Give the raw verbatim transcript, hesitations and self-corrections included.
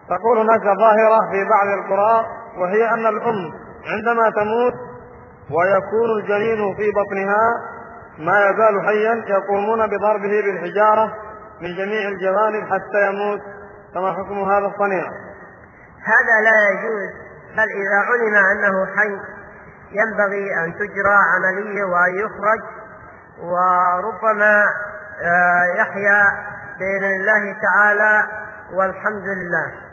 تقول هناك ظاهرة في بعض القرى، وهي أن الأم عندما تموت ويكون الجنين في بطنها ما يزال حيا يقومون بضربه بالحجارة من جميع الجوانب حتى يموت، فما حكم هذا الصنيع؟ هذا لا يجوز، بل إذا علم أنه حي ينبغي أن تجرى عملية وأن يخرج، وربما يحيا بإذن الله تعالى، والحمد لله.